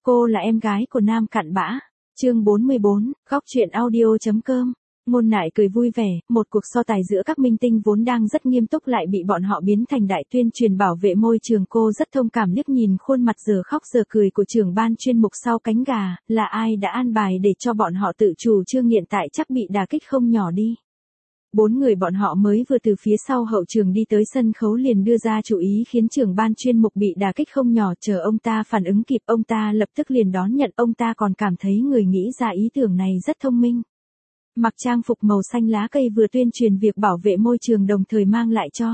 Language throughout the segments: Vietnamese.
Cô là em gái của Nam Cặn Bã. Chương 44, góc truyện audio.com. Ngôn Nại cười vui vẻ, một cuộc so tài giữa các minh tinh vốn đang rất nghiêm túc lại bị bọn họ biến thành đại tuyên truyền bảo vệ môi trường. Cô rất thông cảm liếc nhìn khuôn mặt giờ khóc giờ cười của trưởng ban chuyên mục Sau Cánh Gà, là ai đã an bài để cho bọn họ tự chủ trương hiện tại chắc bị đả kích không nhỏ đi. 4 người bọn họ mới vừa từ phía sau hậu trường đi tới sân khấu liền đưa ra chủ ý khiến trưởng ban chuyên mục bị đả kích không nhỏ. Chờ ông ta phản ứng kịp, ông ta lập tức liền đón nhận. Ông ta còn cảm thấy người nghĩ ra ý tưởng này rất thông minh. Mặc trang phục màu xanh lá cây vừa tuyên truyền việc bảo vệ môi trường đồng thời mang lại cho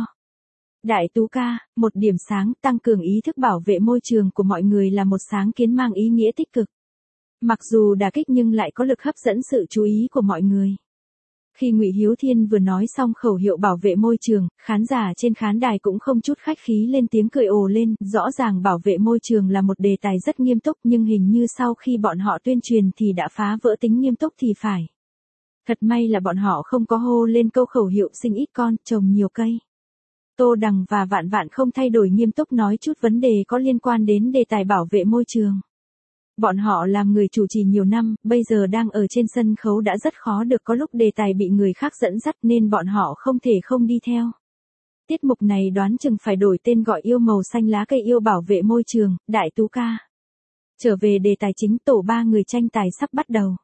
Đại Tú ca một điểm sáng. Tăng cường ý thức bảo vệ môi trường của mọi người là một sáng kiến mang ý nghĩa tích cực. Mặc dù đả kích nhưng lại có lực hấp dẫn sự chú ý của mọi người. Khi Ngụy Hiếu Thiên vừa nói xong khẩu hiệu bảo vệ môi trường, khán giả trên khán đài cũng không chút khách khí lên tiếng cười ồ lên. Rõ ràng bảo vệ môi trường là một đề tài rất nghiêm túc, nhưng hình như sau khi bọn họ tuyên truyền thì đã phá vỡ tính nghiêm túc thì phải. Thật may là bọn họ không có hô lên câu khẩu hiệu sinh ít con, trồng nhiều cây. Tô Đằng và Vạn Vạn không thay đổi nghiêm túc nói chút vấn đề có liên quan đến đề tài bảo vệ môi trường. Bọn họ làm người chủ trì nhiều năm, bây giờ đang ở trên sân khấu đã rất khó được, có lúc đề tài bị người khác dẫn dắt nên bọn họ không thể không đi theo. Tiết mục này đoán chừng phải đổi tên gọi yêu màu xanh lá cây yêu bảo vệ môi trường. Đại Tú ca. Trở về đề tài chính, tổ 3 người tranh tài sắp bắt đầu.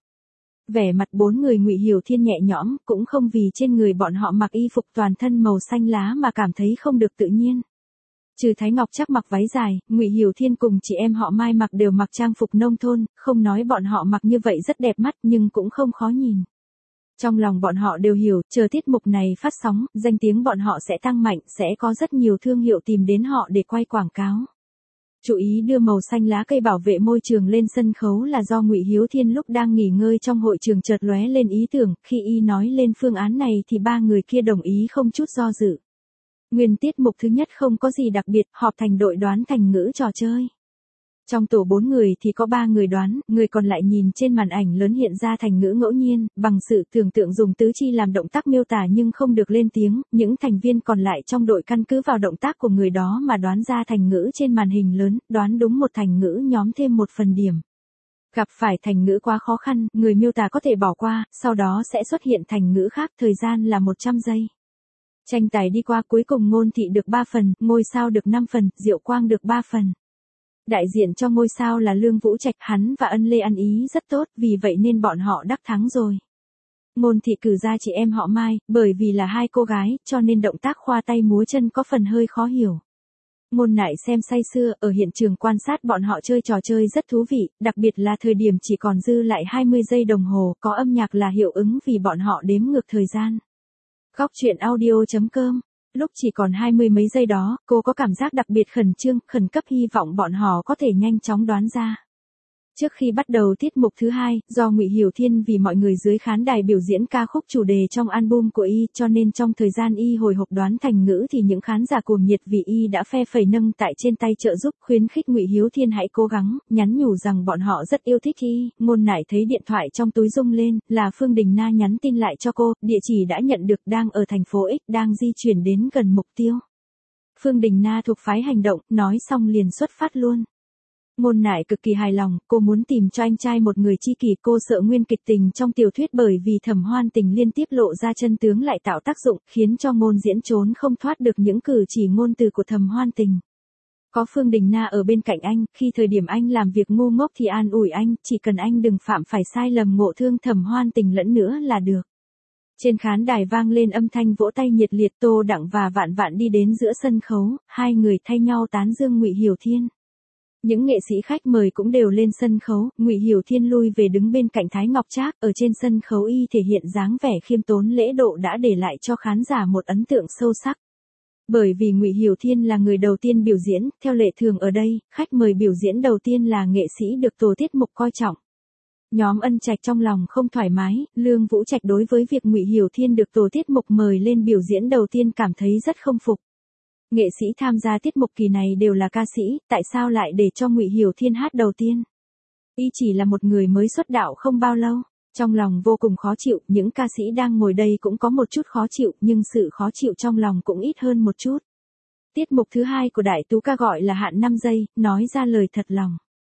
Vẻ mặt 4 người Ngụy Hiểu Thiên nhẹ nhõm, cũng không vì trên người bọn họ mặc y phục toàn thân màu xanh lá mà cảm thấy không được tự nhiên. Trừ Thái Ngọc Trác mặc váy dài, Ngụy Hiểu Thiên cùng chị em họ Mai mặc đều mặc trang phục nông thôn, không nói bọn họ mặc như vậy rất đẹp mắt nhưng cũng không khó nhìn. Trong lòng bọn họ đều hiểu, chờ tiết mục này phát sóng, danh tiếng bọn họ sẽ tăng mạnh, sẽ có rất nhiều thương hiệu tìm đến họ để quay quảng cáo. Chú ý đưa màu xanh lá cây bảo vệ môi trường lên sân khấu là do Ngụy Hiếu Thiên lúc đang nghỉ ngơi trong hội trường chợt lóe lên ý tưởng, khi y nói lên phương án này thì 3 người kia đồng ý không chút do dự. Nguyên tiết mục thứ nhất không có gì đặc biệt, họp thành đội đoán thành ngữ trò chơi. Trong tổ 4 người thì có 3 người đoán, người còn lại nhìn trên màn ảnh lớn hiện ra thành ngữ ngẫu nhiên, bằng sự tưởng tượng dùng tứ chi làm động tác miêu tả nhưng không được lên tiếng, những thành viên còn lại trong đội căn cứ vào động tác của người đó mà đoán ra thành ngữ trên màn hình lớn, đoán đúng một thành ngữ nhóm thêm 1 phần điểm. Gặp phải thành ngữ quá khó khăn, người miêu tả có thể bỏ qua, sau đó sẽ xuất hiện thành ngữ khác, thời gian là 100 giây. Tranh tài đi qua cuối cùng Ngôn Thị được 3 phần, Ngôi Sao được 5 phần, Diệu Quang được 3 phần. Đại diện cho Ngôi Sao là Lương Vũ Trạch, hắn và Ân Lê ăn ý rất tốt, vì vậy nên bọn họ đắc thắng rồi. Ngôn Thị cử ra chị em họ Mai, bởi vì là 2 cô gái, cho nên động tác khoa tay múa chân có phần hơi khó hiểu. Ngôn Nại xem say sưa, ở hiện trường quan sát bọn họ chơi trò chơi rất thú vị, đặc biệt là thời điểm chỉ còn dư lại 20 giây đồng hồ, có âm nhạc là hiệu ứng vì bọn họ đếm ngược thời gian. Góc truyện audio.com. Lúc chỉ còn 20 mấy giây đó, cô có cảm giác đặc biệt khẩn trương, khẩn cấp hy vọng bọn họ có thể nhanh chóng đoán ra. Trước khi bắt đầu tiết mục thứ 2, do Ngụy Hiểu Thiên vì mọi người dưới khán đài biểu diễn ca khúc chủ đề trong album của y, cho nên trong thời gian y hồi hộp đoán thành ngữ thì những khán giả cuồng nhiệt vì y đã phe phẩy nâng tại trên tay trợ giúp, khuyến khích Ngụy Hiếu Thiên hãy cố gắng, nhắn nhủ rằng bọn họ rất yêu thích y. Ngôn Nại thấy điện thoại trong túi rung lên, là Phương Đình Na nhắn tin lại cho cô, địa chỉ đã nhận được, đang ở thành phố X, đang di chuyển đến gần mục tiêu. Phương Đình Na thuộc phái hành động, nói xong liền xuất phát luôn. Ngôn Nại cực kỳ hài lòng, cô muốn tìm cho anh trai một người tri kỷ, cô sợ nguyên kịch tình trong tiểu thuyết bởi vì Thẩm Hoan Tình liên tiếp lộ ra chân tướng lại tạo tác dụng, khiến cho Ngôn diễn trốn không thoát được những cử chỉ ngôn từ của Thẩm Hoan Tình. Có Phương Đình Na ở bên cạnh anh, khi thời điểm anh làm việc ngu ngốc thì an ủi anh, chỉ cần anh đừng phạm phải sai lầm ngộ thương Thẩm Hoan Tình lẫn nữa là được. Trên khán đài vang lên âm thanh vỗ tay nhiệt liệt, Tô Đặng và Vạn Vạn đi đến giữa sân khấu, 2 người thay nhau tán dương Ngụy Hiểu Thiên. Những nghệ sĩ khách mời cũng đều lên sân khấu, Ngụy Hiểu Thiên lui về đứng bên cạnh Thái Ngọc Trác, ở trên sân khấu y thể hiện dáng vẻ khiêm tốn lễ độ đã để lại cho khán giả một ấn tượng sâu sắc. Bởi vì Ngụy Hiểu Thiên là người đầu tiên biểu diễn, theo lệ thường ở đây, khách mời biểu diễn đầu tiên là nghệ sĩ được tổ tiết mục coi trọng. Nhóm Ân Trạch trong lòng không thoải mái, Lương Vũ Trạch đối với việc Ngụy Hiểu Thiên được tổ tiết mục mời lên biểu diễn đầu tiên cảm thấy rất không phục. Nghệ sĩ tham gia tiết mục kỳ này đều là ca sĩ, tại sao lại để cho Ngụy Hiểu Thiên hát đầu tiên? Y chỉ là một người mới xuất đạo không bao lâu. Trong lòng vô cùng khó chịu, những ca sĩ đang ngồi đây cũng có một chút khó chịu, nhưng sự khó chịu trong lòng cũng ít hơn một chút. Tiết mục thứ 2 của Đại Tú ca gọi là hạn 5 giây, nói ra lời thật lòng.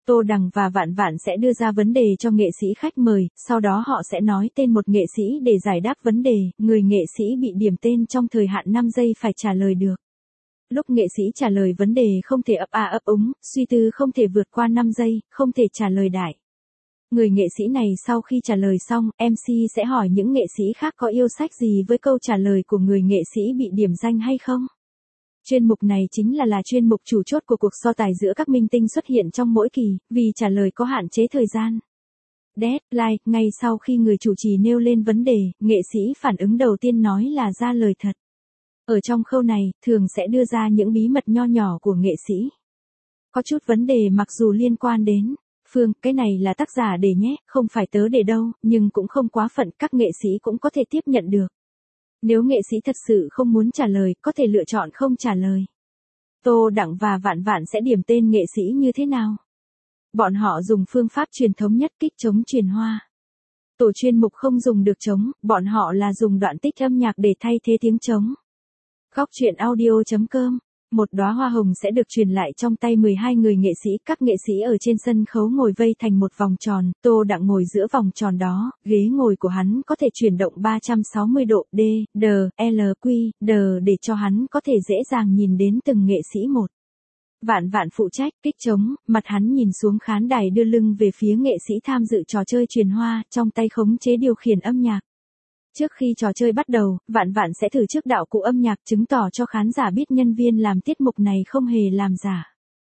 Tô Đằng và Vạn Vạn sẽ đưa ra vấn đề cho nghệ sĩ khách mời, sau đó họ sẽ nói tên một nghệ sĩ để giải đáp vấn đề, người nghệ sĩ bị điểm tên trong thời hạn 5 giây phải trả lời được. Lúc nghệ sĩ trả lời vấn đề không thể ấp a ấp úng, suy tư không thể vượt qua 5 giây, không thể trả lời đại. Người nghệ sĩ này sau khi trả lời xong, MC sẽ hỏi những nghệ sĩ khác có yêu sách gì với câu trả lời của người nghệ sĩ bị điểm danh hay không. Chuyên mục này chính là chuyên mục chủ chốt của cuộc so tài giữa các minh tinh xuất hiện trong mỗi kỳ, vì trả lời có hạn chế thời gian. Deadline, ngay sau khi người chủ trì nêu lên vấn đề, nghệ sĩ phản ứng đầu tiên nói là ra lời thật. Ở trong khâu này, thường sẽ đưa ra những bí mật nho nhỏ của nghệ sĩ. Có chút vấn đề mặc dù liên quan đến Phương, cái này là tác giả để nhé, không phải tớ để đâu, nhưng cũng không quá phận, các nghệ sĩ cũng có thể tiếp nhận được. Nếu nghệ sĩ thật sự không muốn trả lời, có thể lựa chọn không trả lời. Tô Đặng và Vạn Vạn sẽ điểm tên nghệ sĩ như thế nào? Bọn họ dùng phương pháp truyền thống nhất, kích trống truyền hoa. Tổ chuyên mục không dùng được trống, bọn họ là dùng đoạn tích âm nhạc để thay thế tiếng trống. Góc truyện audio.com. Một đóa hoa hồng sẽ được truyền lại trong tay 12 người nghệ sĩ, các nghệ sĩ ở trên sân khấu ngồi vây thành một vòng tròn, Tô Đặng ngồi giữa vòng tròn đó, ghế ngồi của hắn có thể chuyển động 360 độ D, D, L, Q, D để cho hắn có thể dễ dàng nhìn đến từng nghệ sĩ một. Vạn Vạn phụ trách kích trống, mặt hắn nhìn xuống khán đài đưa lưng về phía nghệ sĩ tham dự trò chơi truyền hoa, trong tay khống chế điều khiển âm nhạc. Trước khi trò chơi bắt đầu, Vạn Vạn sẽ thử trước đạo cụ âm nhạc chứng tỏ cho khán giả biết nhân viên làm tiết mục này không hề làm giả.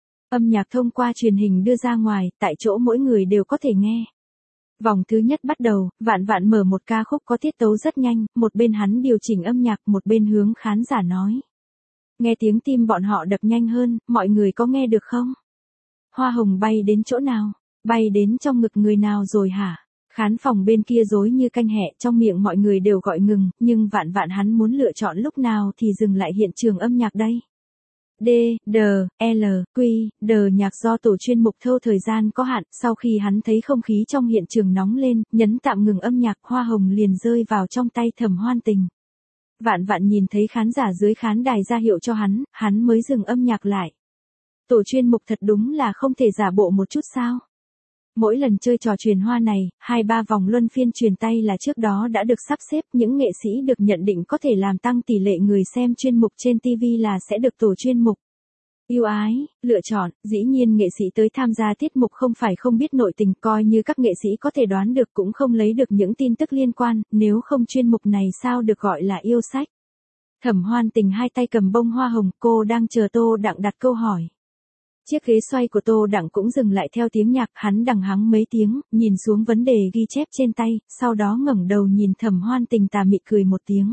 Âm nhạc thông qua truyền hình đưa ra ngoài, tại chỗ mỗi người đều có thể nghe. Vòng thứ nhất bắt đầu, Vạn Vạn mở một ca khúc có tiết tấu rất nhanh, một bên hắn điều chỉnh âm nhạc, một bên hướng khán giả nói. Nghe tiếng tim bọn họ đập nhanh hơn, mọi người có nghe được không? Hoa hồng bay đến chỗ nào? Bay đến trong ngực người nào rồi hả? Khán phòng bên kia rối như canh hẹ, trong miệng mọi người đều gọi ngừng, nhưng Vạn Vạn hắn muốn lựa chọn lúc nào thì dừng lại hiện trường âm nhạc đây. D, D, L, Q, D nhạc do tổ chuyên mục thâu thời gian có hạn, sau khi hắn thấy không khí trong hiện trường nóng lên, nhấn tạm ngừng âm nhạc, hoa hồng liền rơi vào trong tay Thẩm Hoan Tình. Vạn Vạn nhìn thấy khán giả dưới khán đài ra hiệu cho hắn mới dừng âm nhạc lại. Tổ chuyên mục thật đúng là không thể giả bộ một chút sao? Mỗi lần chơi trò truyền hoa này, 2-3 vòng luân phiên truyền tay là trước đó đã được sắp xếp, những nghệ sĩ được nhận định có thể làm tăng tỷ lệ người xem chuyên mục trên TV là sẽ được tổ chuyên mục ưu ái, lựa chọn. Dĩ nhiên nghệ sĩ tới tham gia tiết mục không phải không biết nội tình, coi như các nghệ sĩ có thể đoán được cũng không lấy được những tin tức liên quan, nếu không chuyên mục này sao được gọi là yêu sách. Thẩm Hoan Tình hai tay cầm bông hoa hồng, cô đang chờ Tô Đặng đặt câu hỏi. Chiếc ghế xoay của Tô Đặng cũng dừng lại theo tiếng nhạc, hắn đằng hắng mấy tiếng, nhìn xuống vấn đề ghi chép trên tay, sau đó ngẩng đầu nhìn Thẩm Hoan Tình tà mị cười một tiếng.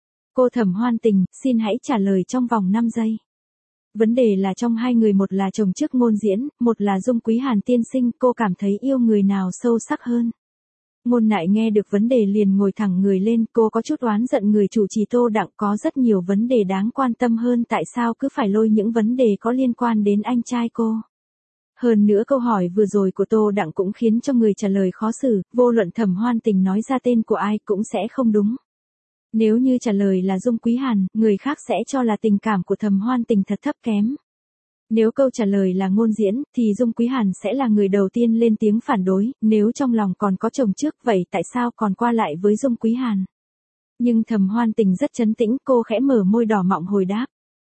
Cô Thẩm Hoan Tình, xin hãy trả lời trong vòng 5 giây. Vấn đề là trong hai người, một là chồng trước ngôn diễn, một là Dung Quý Hàn tiên sinh, cô cảm thấy yêu người nào sâu sắc hơn? Ngôn Nại nghe được vấn đề liền ngồi thẳng người lên, cô có chút oán giận người chủ trì Tô Đặng, có rất nhiều vấn đề đáng quan tâm hơn, tại sao cứ phải lôi những vấn đề có liên quan đến anh trai cô. Hơn nữa câu hỏi vừa rồi của Tô Đặng cũng khiến cho người trả lời khó xử, vô luận Thẩm Hoan Tình nói ra tên của ai cũng sẽ không đúng. Nếu như trả lời là Dung Quý Hàn, người khác sẽ cho là tình cảm của Thẩm Hoan Tình thật thấp kém. Nếu câu trả lời là ngôn diễn, thì Dung Quý Hàn sẽ là người đầu tiên lên tiếng phản đối, nếu trong lòng còn có chồng trước, vậy tại sao còn qua lại với Dung Quý Hàn? Nhưng Thẩm Hoan Tình rất trấn tĩnh, cô khẽ mở môi đỏ mọng hồi đáp.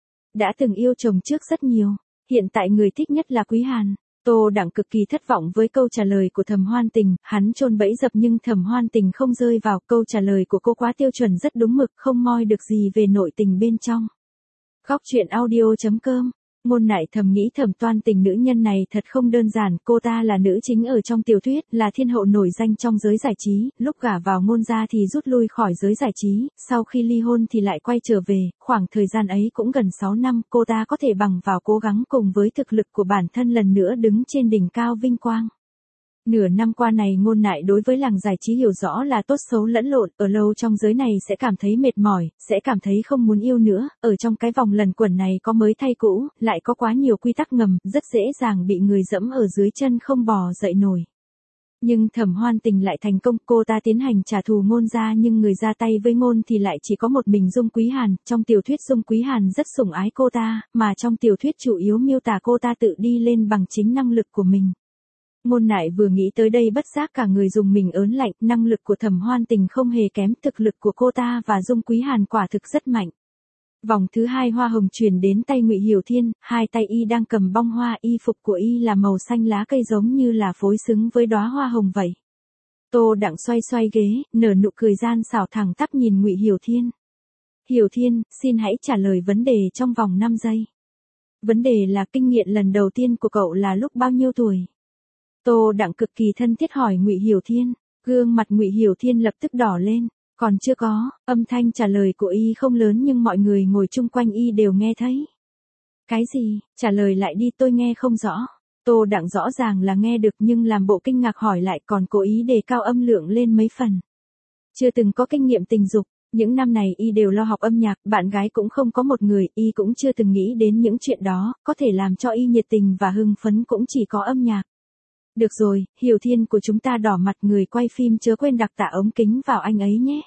Đã từng yêu chồng trước rất nhiều, hiện tại người thích nhất là Quý Hàn. Tô Đặng cực kỳ thất vọng với câu trả lời của Thẩm Hoan Tình, hắn chôn bẫy dập nhưng Thẩm Hoan Tình không rơi vào, câu trả lời của cô quá tiêu chuẩn, rất đúng mực, không moi được gì về nội tình bên trong. Góc truyện audio.com. Ngôn Nại thầm nghĩ Thẩm Toan Tình nữ nhân này thật không đơn giản, cô ta là nữ chính ở trong tiểu thuyết, là thiên hậu nổi danh trong giới giải trí, lúc gả vào Ngôn gia thì rút lui khỏi giới giải trí, sau khi ly hôn thì lại quay trở về, khoảng thời gian ấy cũng gần 6 năm, cô ta có thể bằng vào cố gắng cùng với thực lực của bản thân lần nữa đứng trên đỉnh cao vinh quang. Nửa năm qua này Ngôn Nại đối với làng giải trí hiểu rõ là tốt xấu lẫn lộn, ở lâu trong giới này sẽ cảm thấy mệt mỏi, sẽ cảm thấy không muốn yêu nữa, ở trong cái vòng lần quẩn này có mới thay cũ, lại có quá nhiều quy tắc ngầm, rất dễ dàng bị người dẫm ở dưới chân không bò dậy nổi. Nhưng Thẩm Hoan Tình lại thành công, cô ta tiến hành trả thù Ngôn gia nhưng người ra tay với Ngôn thì lại chỉ có một mình Dung Quý Hàn, trong tiểu thuyết Dung Quý Hàn rất sủng ái cô ta, mà trong tiểu thuyết chủ yếu miêu tả cô ta tự đi lên bằng chính năng lực của mình. Ngôn Nại vừa nghĩ tới đây bất giác cả người dùng mình ớn lạnh, năng lực của Thẩm Hoan Tình không hề kém, thực lực của cô ta và Dung Quý Hàn quả thực rất mạnh. Vòng thứ 2 hoa hồng truyền đến tay Ngụy Hiểu Thiên, hai tay y đang cầm bông hoa, y phục của y là màu xanh lá cây giống như là phối xứng với đóa hoa hồng vậy. Tô Đặng xoay xoay ghế, nở nụ cười gian xảo thẳng tắp nhìn Ngụy Hiểu Thiên. Hiểu Thiên, xin hãy trả lời vấn đề trong vòng 5 giây. Vấn đề là kinh nghiệm lần đầu tiên của cậu là lúc bao nhiêu tuổi? Tô Đặng cực kỳ thân thiết hỏi Ngụy Hiểu Thiên, gương mặt Ngụy Hiểu Thiên lập tức đỏ lên, còn chưa có, âm thanh trả lời của y không lớn nhưng mọi người ngồi chung quanh y đều nghe thấy. Cái gì, trả lời lại đi, tôi nghe không rõ. Tô Đặng rõ ràng là nghe được nhưng làm bộ kinh ngạc hỏi lại, còn cố ý đề cao âm lượng lên mấy phần. Chưa từng có kinh nghiệm tình dục, những năm này y đều lo học âm nhạc, bạn gái cũng không có một người, y cũng chưa từng nghĩ đến những chuyện đó, có thể làm cho y nhiệt tình và hưng phấn cũng chỉ có âm nhạc. Được rồi, Hiểu Thiên của chúng ta đỏ mặt, người quay phim chớ quên đặt tạ ống kính vào anh ấy nhé.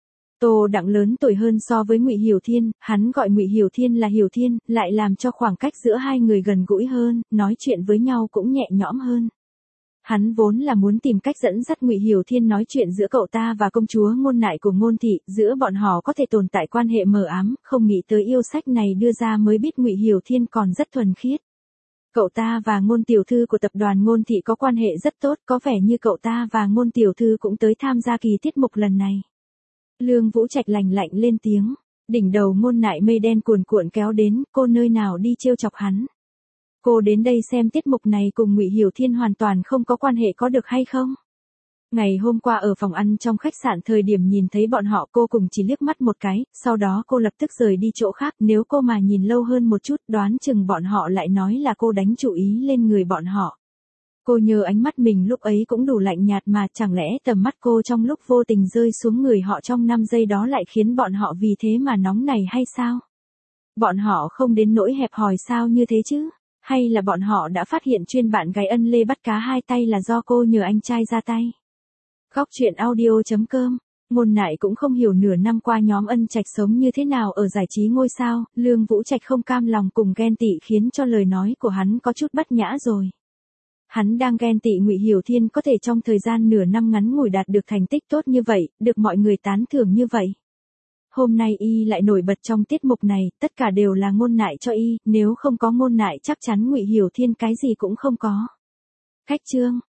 Tô Đặng lớn tuổi hơn so với Ngụy Hiểu Thiên, hắn gọi Ngụy Hiểu Thiên là Hiểu Thiên, lại làm cho khoảng cách giữa hai người gần gũi hơn, nói chuyện với nhau cũng nhẹ nhõm hơn. Hắn vốn là muốn tìm cách dẫn dắt Ngụy Hiểu Thiên nói chuyện giữa cậu ta và công chúa Ngôn Nại của Ngôn thị, giữa bọn họ có thể tồn tại quan hệ mờ ám, không nghĩ tới yêu sách này đưa ra mới biết Ngụy Hiểu Thiên còn rất thuần khiết. Cậu ta và Ngôn tiểu thư của tập đoàn Ngôn thị có quan hệ rất tốt, có vẻ như cậu ta và Ngôn tiểu thư cũng tới tham gia kỳ tiết mục lần này. Lương Vũ Trạch lạnh lạnh lên tiếng, đỉnh đầu Ngôn Nại mây đen cuồn cuộn kéo đến, cô nơi nào đi trêu chọc hắn. Cô đến đây xem tiết mục này cùng Ngụy Hiểu Thiên hoàn toàn không có quan hệ, có được hay không? Ngày hôm qua ở phòng ăn trong khách sạn, thời điểm nhìn thấy bọn họ cô cùng chỉ liếc mắt một cái, sau đó cô lập tức rời đi chỗ khác, nếu cô mà nhìn lâu hơn một chút đoán chừng bọn họ lại nói là cô đánh chủ ý lên người bọn họ. Cô nhớ ánh mắt mình lúc ấy cũng đủ lạnh nhạt mà, chẳng lẽ tầm mắt cô trong lúc vô tình rơi xuống người họ trong 5 giây đó lại khiến bọn họ vì thế mà nóng nảy hay sao? Bọn họ không đến nỗi hẹp hòi sao như thế chứ? Hay là bọn họ đã phát hiện chuyên bạn gái ân lê bắt cá hai tay là do cô nhờ anh trai ra tay? Góc truyện audio.com. Ngôn Nại cũng không hiểu nửa năm qua nhóm Ân Trạch sống như thế nào ở giải trí ngôi sao, Lương Vũ Trạch không cam lòng cùng ghen tị khiến cho lời nói của hắn có chút bất nhã rồi. Hắn đang ghen tị Ngụy Hiểu Thiên có thể trong thời gian nửa năm ngắn ngủi đạt được thành tích tốt như vậy, được mọi người tán thưởng như vậy. Hôm nay y lại nổi bật trong tiết mục này, tất cả đều là Ngôn Nại cho y, nếu không có Ngôn Nại chắc chắn Ngụy Hiểu Thiên cái gì cũng không có. Khách chương.